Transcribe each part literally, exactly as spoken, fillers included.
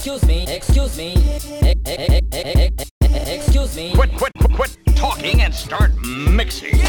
excuse me, excuse me, excuse me. Quit, quit, quit talking and start mixing.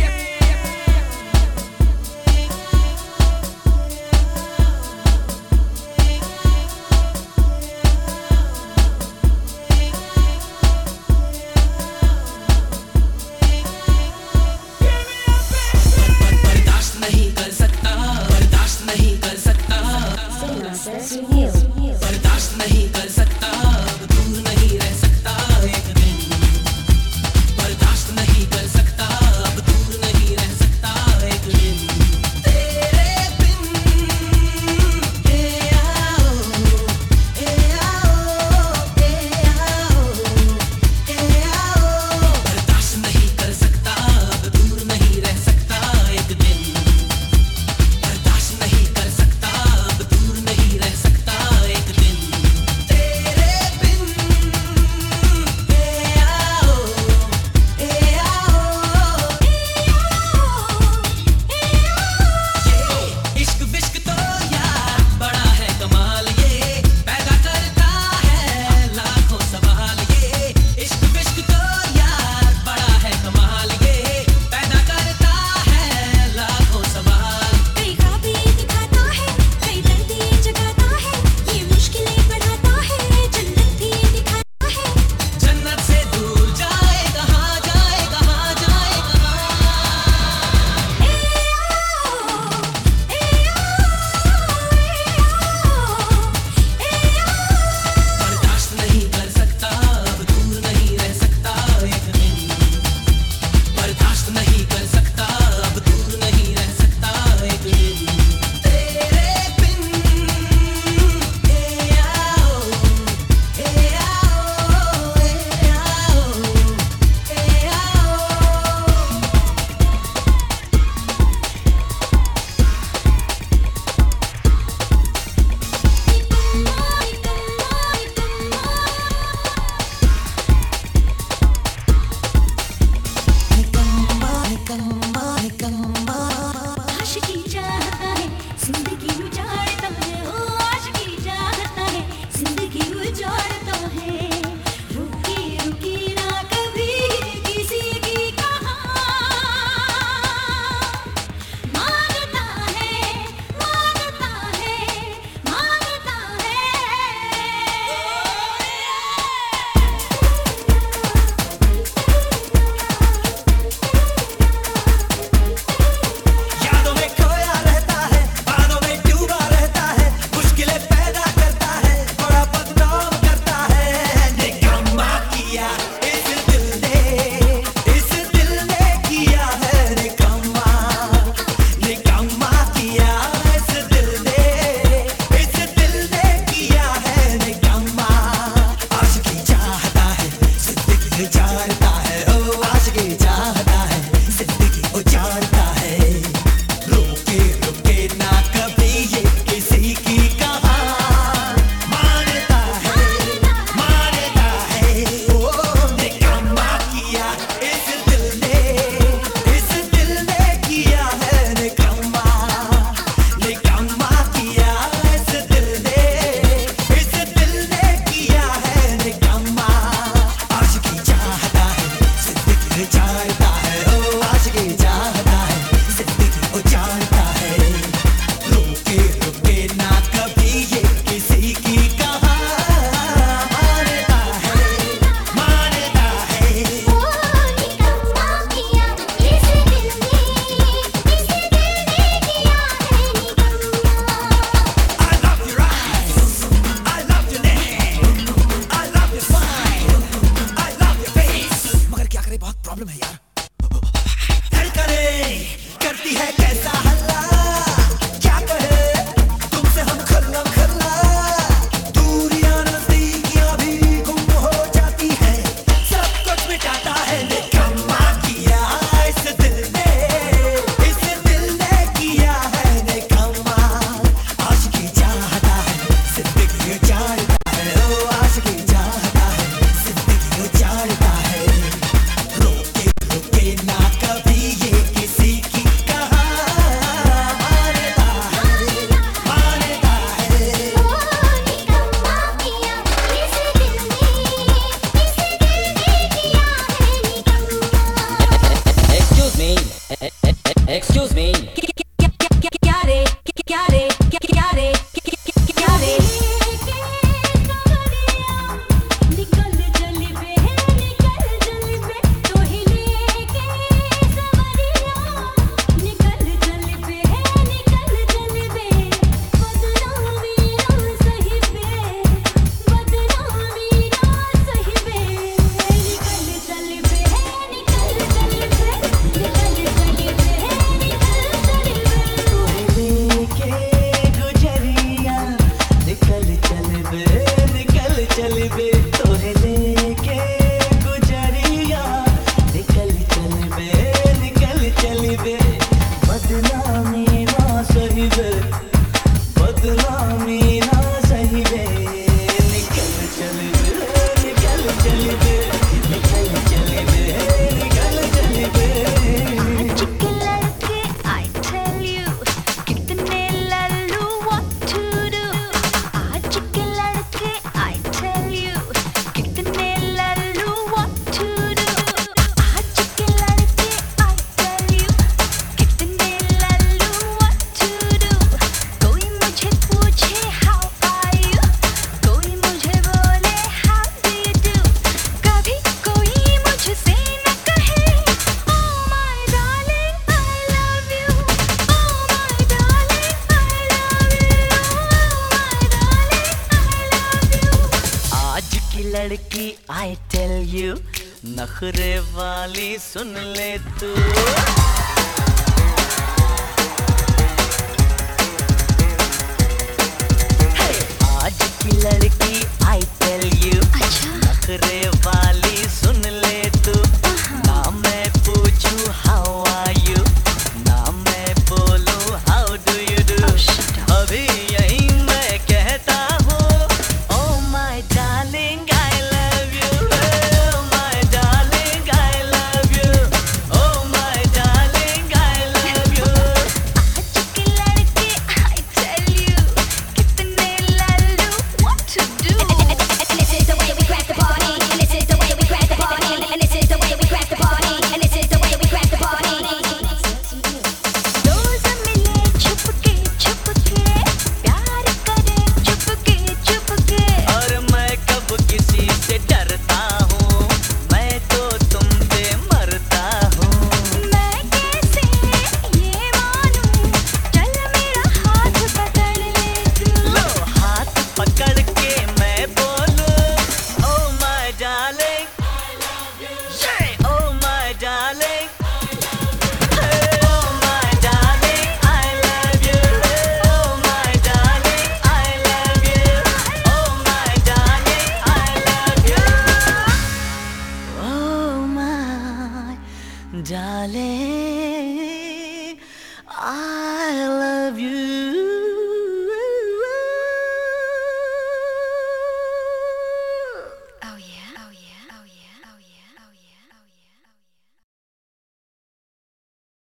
बर्दाश्त नहीं कर सकता, अब दूर नहीं रह सकता एक दिन। बर्दाश्त नहीं कर सकता, अब दूर नहीं रह सकता एक दिन। तेरे बिन ए आओ, ए आओ, ए आओ, ए आओ। बर्दाश्त नहीं कर सकता, अब दूर नहीं रह सकता एक दिन। बर्दाश्त नहीं कर सकता, अब दूर नहीं रह सकता एक दिन। तेरे लड़की आई टेल यू, नखरे वाली सुन ले तू। आज की लड़की आई टेल यू, नखरे वाली सुन ले तू। ना मैं पूछूं हाउ आर यू, ना मैं बोलूं हाउ डू यू डू। अभी यही मैं कहता हूँ, oh my darling I love you, oh my darling I love you, oh my darling I love you। आज की लड़की I tell you, कितने Lalu what to do। And this is the way we crack the party. And this is the way we crack the party. And this is the way we crack the party. And this is the way we crack the party. रोज मिले छुपके छुपके, प्यार करे छुपके छुपके। और मैं कब किसी से डरता हूँ, मैं तो तुम पे मरता हूँ। मैं कैसे ये मानूं, चल मेरा हाथ पकड़ ले तू। लो हाथ पकड़ के मैं बोलूं, oh my darling, say oh my darling, oh my darling I love you, oh my darling I love you, oh my darling I love you, oh my darling I